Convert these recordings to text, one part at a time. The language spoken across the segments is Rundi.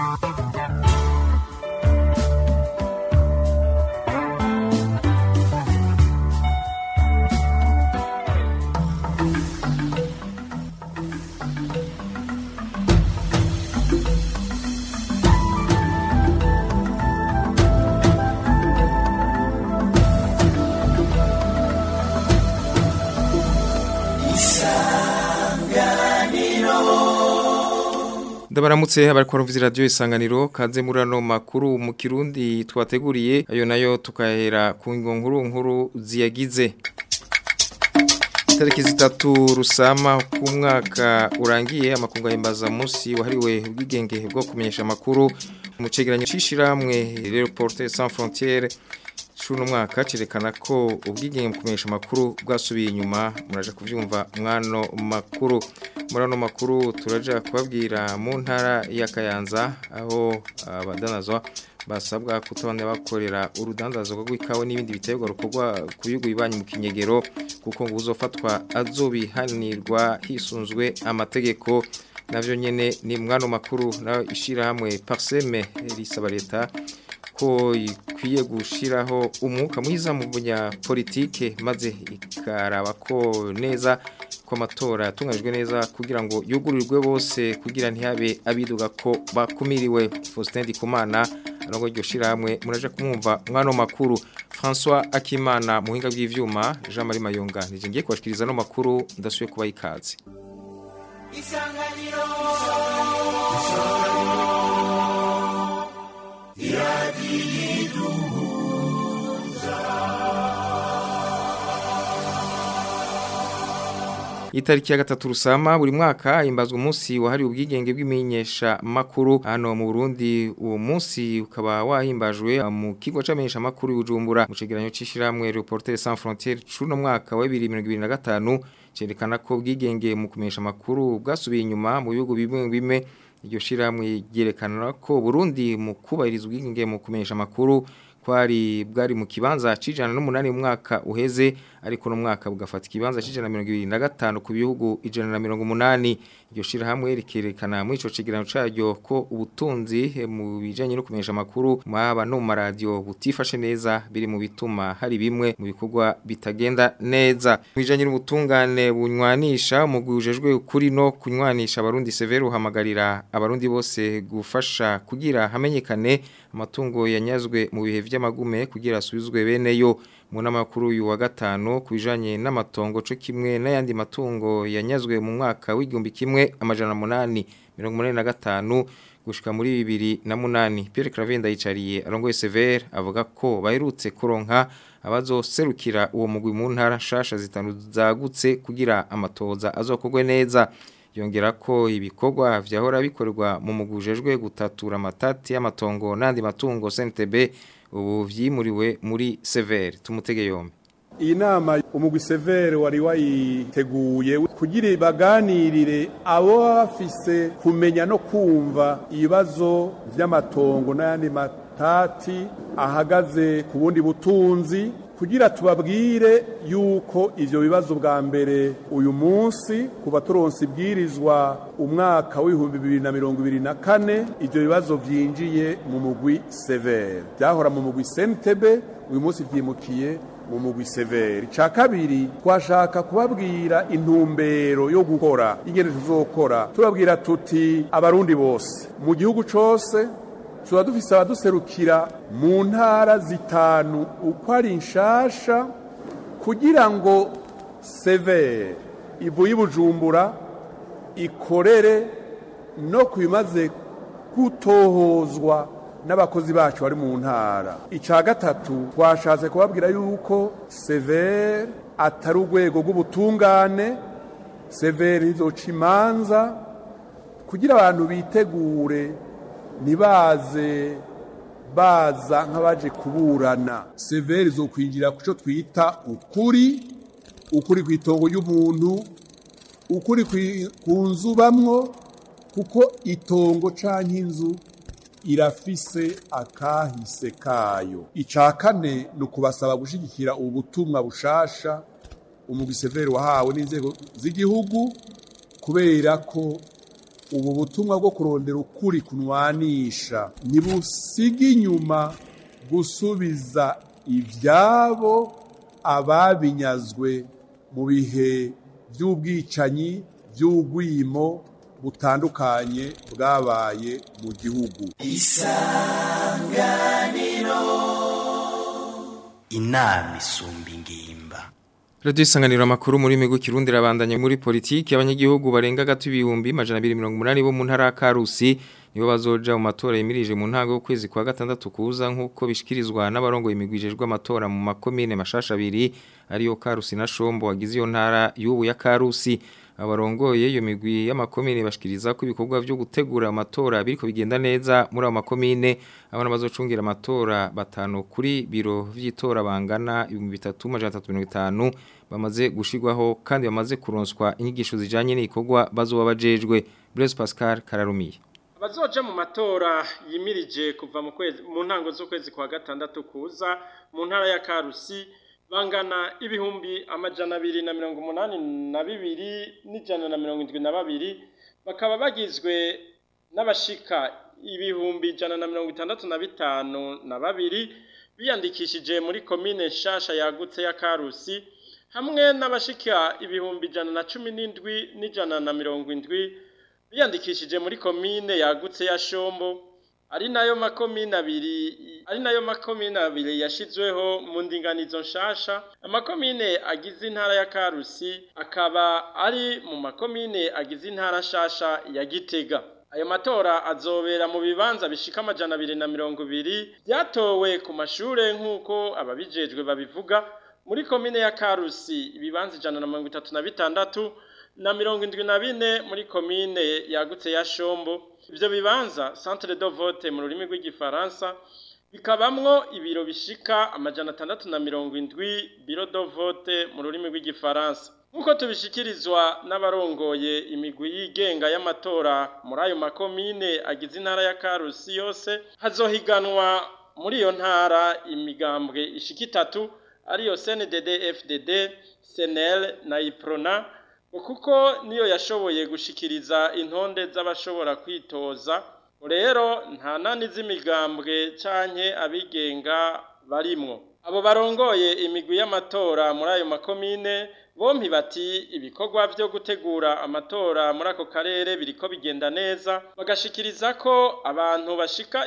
Ndabaramutse abariko barumviza radio Isanganiro kaze murano makuru mu Kirundi twateguriye ayo nayo tukahera ku nkuru ziyagize. Tariki 3 Rusama ku mwaka urangiye amakunga yimbaza munsi wahariwe ubwigenge bwo kumenyesha makuru mu cegeranyo cishiramwe Reporters sans frontières Shuno mwaka cerekana ko ubwigenge mu kumenyesha makuru bwasubiye inyuma muraje kuvyumva mwano makuru murano makuru turaja kubabwira mu ntara ya Kayanza aho abadanazwa basabwa kutonde bakorera urudandazo rwo gwikawe n'ibindi biterwa rukorwa kuyugu ibanyi mu kinyegero kuko ngo uzofatwa azobihanirwa hisunzwe amategeko navyo nyene ni mwano makuru na ishira hamwe Parseme risaba leta ko ikwiye gushiraho umwuka mwiza mu bunya politike maze ikaraba ko neza ko amatora yatunganijwe neza kugira ngo yugurirwe bose kugira ntihabe abiduga ko bakumiriwe. Faustin Ndikumana arongo iryo shirahamwe muraje kumwumva mwano makuru. François Akimana muhinga bw'ivyuma Jean Marie Mayonga nije ngiye kubashikiriza no makuru ndasuye kuba ikaze. Isanganiro Itariki ya 3 Rusama buri mwaka imbazwa umunsi wahari ubwigenge bw'imenyesha makuru hano mu Burundi. Uwo munsi ukaba wahimbajwe mu kigo c'amenyesha makuru y'Ujumbura mu cegeranyo cishiramwe Reporters sans frontières cuno mwaka wa 2025 cerekana ko ubwigenge mu kumenyesha makuru bwasubiye inyuma mu bihugu bimwe iryo shiramwe ryerekana ko Burundi mu kubahiriza ubwigenge mu kumenyesha makuru bwari mu kibanza cijana n'umunani mu mwaka uheze ariko no mwaka bugafata ikibanza cijana 25 ku bihugu 180. Iryo shira hamwe rikerekana mu ico cegeranyo caryo ko ubutunzi mu bijanye no kumenyesha makuru mwaba no mu radio butifashe neza biri mu bituma hari bimwe mu bikorwa bitagenda neza. Bijanye n'ubutungane bunywanisha mu gujejwe kuri no kunywanisha abarundi severe uhamagarira abarundi bose gufasha kugira hamenyekane amatungo yanyazwe mu bihe vy'amagume kugira asubizwe beneyo. Mu namakuru yu wa gatano kubijanye n'amatongo co kimwe n'ayandi matungo yanyazwe mu mwaka w'igihumbi kimwe amajana 885 gushika muri 2008. Pierre Cravenda yicariye arongoye severe avuga ko baherutse kuronka abazoserukira uwo mugwi mu ntara nshasha zitanu zagutse kugira amatoza azokorwe neza. Yongera ko ibikorwa vyahora bikorwa mu mugujejwe gutatura amatati y'amatongo n'andi matungo CNTB ubu vyimuriwe muri severe. Tumutege yombi. Iyi nama umugwi severe wari wayiteguye kugira baganirire abo bafise kumenya no kumva ibibazo vy'amatongo n'ayandi matati ahagaze ku bundi butunzi kugira tubabwire yuko ivyo bibazo bwa mbere uyu munsi kuba turonse ibwirizwa umwaka w'2024 ivyo bibazo vyinjiye mu mugwi severe byahora mu mugwi CNTB uyu munsi vyimukiye mu mugwi severe. Ca kabiri twashaka kubabwira intumbero yo gukora ingene tuzokora tubabwira tuti abarundi bose mu gihugu cose tuba dufise abaduserukira mu ntara zitanu uko ari nshasha kugira ngo severe ivuye Bujumbura ikorere no kubimaze gutohozwa n'abakozi bacu bari mu ntara. Ica gatatu twashatse kubabwira yuko severe atari urwego rw'ubutungane, severe izoca imanza kugira abantu bitegure nibaze baza nk'abaje kuburana. Severe izokwinjira kuco twita ukuri kw'itongo y'umuntu, ukuri ku nzu bamwo, kuko itongo canke inzu irafise akahise kayo. Ica kane ni ukubasaba gushigikira ubutumwa bushasha umugwi severe wahawe n'inzego z'igihugu kubera ko ubu butumwa bwo kurondera ukuri kunwanisha nibusiga inyuma gusubiza ivyabo ababinyazwe mu bihe by'ubwicanyi by'ugwimo butandukanye bwabaye mu gihugu. Isanganiro inama isumba ingimba. Radio Isanganiro amakuru muri migu Kirundi rabandanye muri politiki abanyagihugu barenga gato ibihumbi 280 bo mu ntara ya Karusi nibo bazoja mu matora yemirije mu ntango y'ukwezi kwa gatandatu kuza nkuko bishikirizwa n'abarongo imigwijejwe amatora mu makomine mashasha abiri ariyo Karusi na Shombo wagize iyo ntara y'ubu ya Karusi. Abarongoye iyo migwi y'amakomine bashikiriza ko ibikorwa byo gutegura amatora biriko bigenda neza muri abo makomine abana bazocungira amatora batanu kuri biro vy'itora bangana 3350 bamaze gushigwaho kandi bamaze kuronswa inyigisho zijanye n'ibikorwa bazoba bajejwe. Blaise Pascal Kararumiye abazoja mu matora yimirije kuva mu ntango z'ukwezi kwa gatandatu kuza mu ntara ya Karusi bangana ibihumbi 282,172 bakaba bagizwe n'abashika ibihumbi 165,200 biyandikishije muri komine nshasha yagutse ya Karusi hamwe n'abashika ibihumbi 117,170 biyandikishije muri komine yagutse ya Shombo ari nayo makomine abiri yashizweho mu ndinganizo nshasha. Amakomine agize intara ya Karusi akaba ari mu makomine agize intara nshasha ya Gitega. Ayo matora azobera mu bibanza bishika 220 byatowe ku mashure nkuko ababijejwe babivuga. Muri komine ya Karusi ibibanza 136 na 74 muri komine yagutse ya Shombo. Ivyo bibanza centre de vote mu rurimi rw'igifaransa bikabamwo ibiro bishika 670 biro de vote mu rurimi rw'igifaransa. Nkuko tubishikirizwa n'abarongoye imigwi yigenga y'amatora muri ayo makomine agize intara ya Karusi yose hazohiganwa muri iyo ntara imigambwe ishika 3 ariyo CNDD FDD CNL na Iprona kuko niyo yashoboye gushikiriza intonde z'abashobora kwitoza. Rero nta nani z'imigambwe canke abigenga barimwo. Abo barongoye imigwi y'amatora muri ayo makomine bompi bati ibikorwa byo gutegura amatora muri ako karere biriko bigenda neza bagashikiriza ko abantu bashika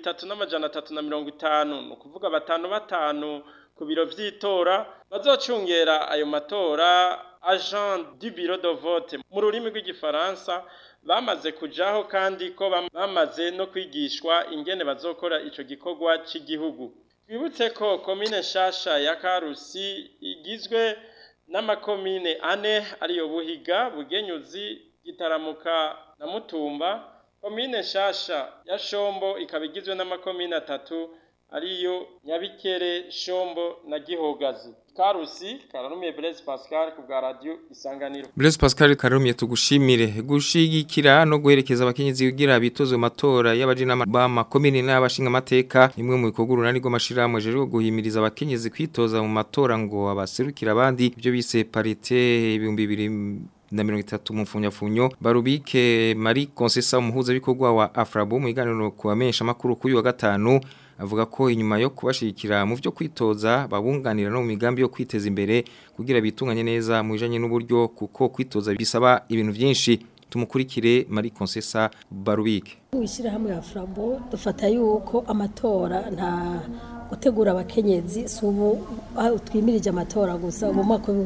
3,350 no kuvuga batanu ku biro vy'itora bazocungera ayo matora. Agent du bureau de vote mu rurimi rw'igifaransa bamaze kujaho kandi ko bamaze no kwigishwa ingene bazokora ico gikorwa cy'igihugu. Twibutse ko komine nshasha ya Karusi igizwe n'amakomine 4 ariyo Buhiga, Bugenyuzi, Gitaramuka na Mutumba. Komine nshasha ya Shombo ikaba igizwe n'amakomine 3 ariyo Nyabikere, Shombo na Gihogazi. Karusi Kararumiye Blaise Pascal ku bwa radio Isanganiro. Blaise Pascal Kararumiye tugushimire gushigikira no guherekeza abakenyezi kugira bitozo matora y'abajina bama komine n'abashinga amateka imwe mu bikorwa runani rw'amashirahamwe jeje guhimiriza abakenyezi kwitoza mu matora ngo abaserukira abandi ibyo bise parité 2030 mu funyafunyo. Barubike Marie Concessa umuhuza bikorwa wa Afrabo mu iganiro kubamenyesha makuru kuri wa gatanu avuga ko inyuma yo kubashikira mu byo kwitoza babunganira no mu migambi yo kwiteza imbere kugira bitunganye neza mu bijanye n'uburyo kuko kwitoza bisaba ibintu byinshi. Tumukurikire Marie Concessa Barubike. Wishira hamwe ya Afrabo dufata yuko amatora nta gutegura abakenyezi subu twimirije amatora gusa mu mwaka wa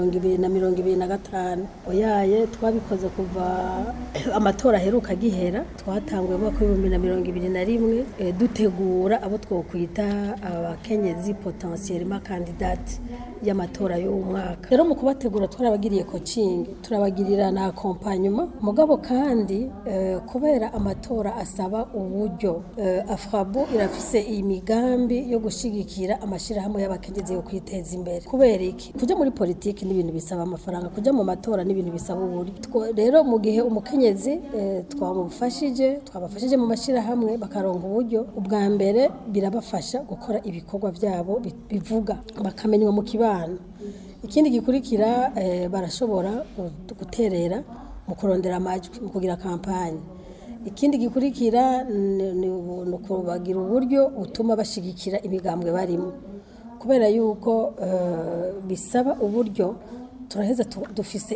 2025 oyaye twabikoze kuva amatora heruka gihera twatanguye mu mwaka wa 2021 dutegura abo twokwita abakenyezi potentiellement candidate y'amatora yo mwaka. Rero mu kubategura twarabagiriye coaching turabagirira na accompagnement mugabo kandi kubera amatora asaba uburyo Afrabo irafise imigambi yo gushigikira amashirahamwe y'abakenyezi yo kwiteza imbere. Kubera iki kuja muri politiki n'ibintu bisaba amafaranga, kuja mu matora n'ibintu bisaba uburyo. Rero mu gihe umukenyezi twabafashije mu mashirahamwe bakaronka uburyo, ubwa mbere birabafasha gukora ibikorwa byabo bivuga bakamenywa mu kibano. Ikindi gikurikira barashobora guterera mu kurondera amajwi mu kugira kampanye. Ikindi gikurikira ni ukubagira uburyo butuma bashigikira imigambwe barimo, kubera yuko bisaba uburyo turaheza dufise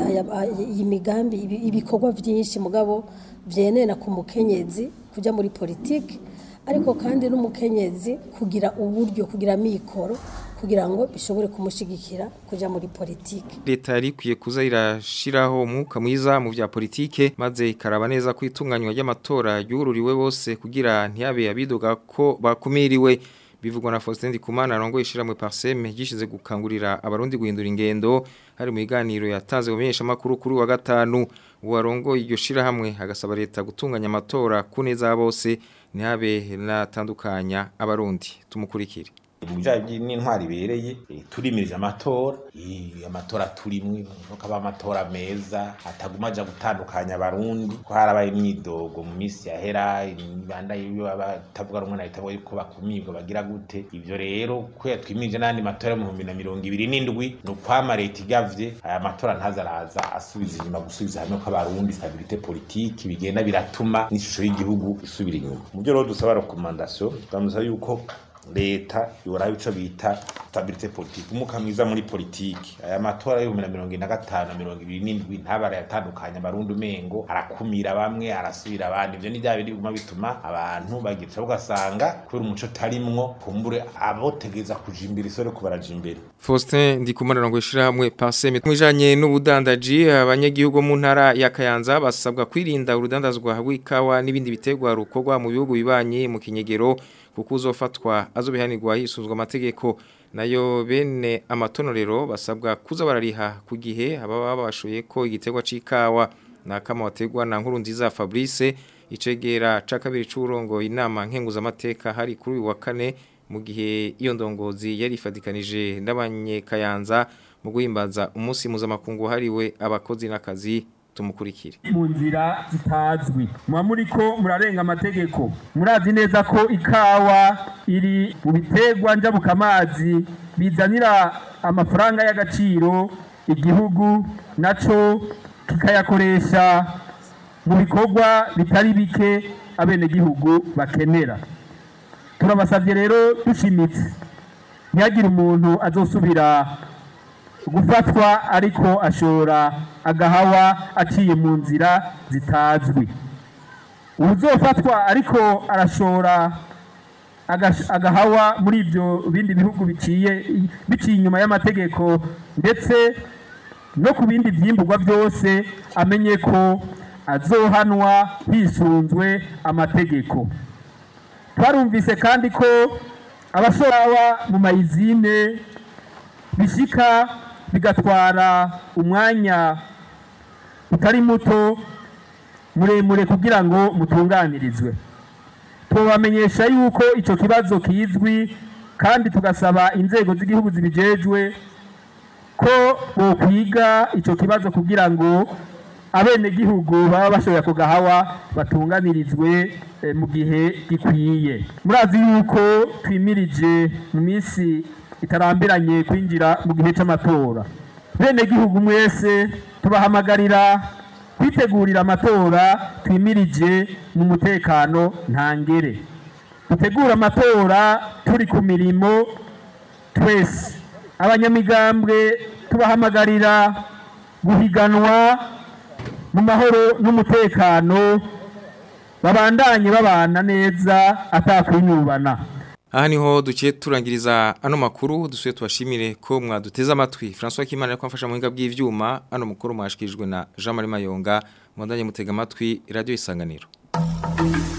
iyi migambi ibikorwa byinshi mugabo byenena ku mukenyezi kujya muri politiki, ariko kandi n'umukenyezi kugira uburyo kugira mikoro kugira ngo bishobore kumushigikira kujya muri politiki. Leta yari ikwiye kuza irashiraho umwuka mwiza mu vya politike maze ikaraba neza ko itunganywa ry'amatora yururiwe bose kugira ntiyabe abidoga ko bakumiriwe. Bivugwa na Faustin Ndikumana arongoye ishiramwe Parseme gishize gukangurira abarundi guhindura ingendo hari mu biganiro yatanze umenyesha makuru kuri wa gatanu. Uwarongoye iryo shirahamwe agasaba leta gutunganya amatora kuneza bose ntihabe natandukanya abarundi. Tumukurikire. Mujanye n'intwari bereye turimirije amatora turimwe ukaba amatora meza atagumaja gutandukanya abarundi ko harabaye imyidogo mu minsi yahera ibanda yiwe abatavuga rumwe na leta yuko bakumirwa bagira gute. Ivyo rero ko yatwimirije nandi matora mu 2027 no kwama leta igavye aya matora ntazaraza asubiza inyuma gusubiza hamwe ko abarundi stabilité politique bigenda biratuma n'ishusho y'igihugu isubira inyuma. Mu byo rero dusaba recommandation twamuza yuko leta yora bico bita stabilité politique umuka mwiza muri politique. Aya matora yo 2025 2027 ntabara yatandukanya abarundi umengo arakumira bamwe arasubira abandi. Ivyo ni bya bindi biguma bituma abantu bagica ugasanga kuri umuco tarimwo kumbure abotegeza kujimbira isore kubaraje imbere. Faustin Ndikumana arongoye ishiramwe Parseme mwijanye n'ubudandaji abanyagihugu mu ntara ya Kayanza basabwa kwirinda urudandazwa rw'ikawa n'ibindi bitegwa rukorwa mu bihugu bibanye mu kinyegero kuko uzofatwa azobihanirwa hisunzwe amategeko. Nayo bene amatonorero basabwa kuza barariha ku gihe ababa babashoye ko igitegwa c'ikawa nakama wategwa na nkuru nziza Fabrice icegera ca kabiri c'urongo inama nkenguza amateka hari kuri wa kane mu gihe iyo ndongozi yari ifadikanije n'abanyekayanza mu guhimbaza umunsi mpuzamakungu hariwe abakozi n'akazi. Tumukurikire. Mu nzira zitazwi muriko murarenga amategeko murazi neza ko ikawa iri mu bitegwa njabukamazi bizanira amafaranga y'agaciro igihugu naco kikayakoresha mu bikorwa bitari bike abene gihugu bakenera. Turabasavye rero dushimitse ntiyagira umuntu azosubira gufatwa ariko ashora agahawa aciye mu nzira zitazwi. Uzofatwa ariko arashora agahawa muri ibyo bindi bihugu biciye inyuma y'amategeko ndetse no ku bindi vyimburwa byose amenye ko azohanwa hisunzwe amategeko. Twarumvise kandi ko abashora mu mayizine bishika bigatwara umwanya utari muto muremure kugira ngo mutunganirizwe. Tubamenyesha yuko ico kibazo kizwi kandi tugasaba inzego z'igihugu zibijejwe ko bokwiga ico kibazo kugira ngo abene gihugu baba bashoboye kugahawa batunganirizwe mu gihe gikwiye. Murazi yuko twimirije mu minsi itarambiranye kwinjira mu gihe c'amatora. Bene gihugu mwese tubahamagarira kwitegurira amatora twimirije mu mutekano ntangere. Dutegura amatora turi ku mirimo twese. Abanyamigambwe tubahamagarira guhiganwa mu mahoro n'umutekano babandanye babana neza atakwinyubana. Aha niho duciye turangiriza ano makuru dusuye tubashimire ko mwaduteze amatwi. François Kimana ariko amfasha mu hinga bw'ivyuma ano mukuru mwashikijwe na Jean Marie Mayonga. Mwandanye mutega amatwi Radio Isanganiro.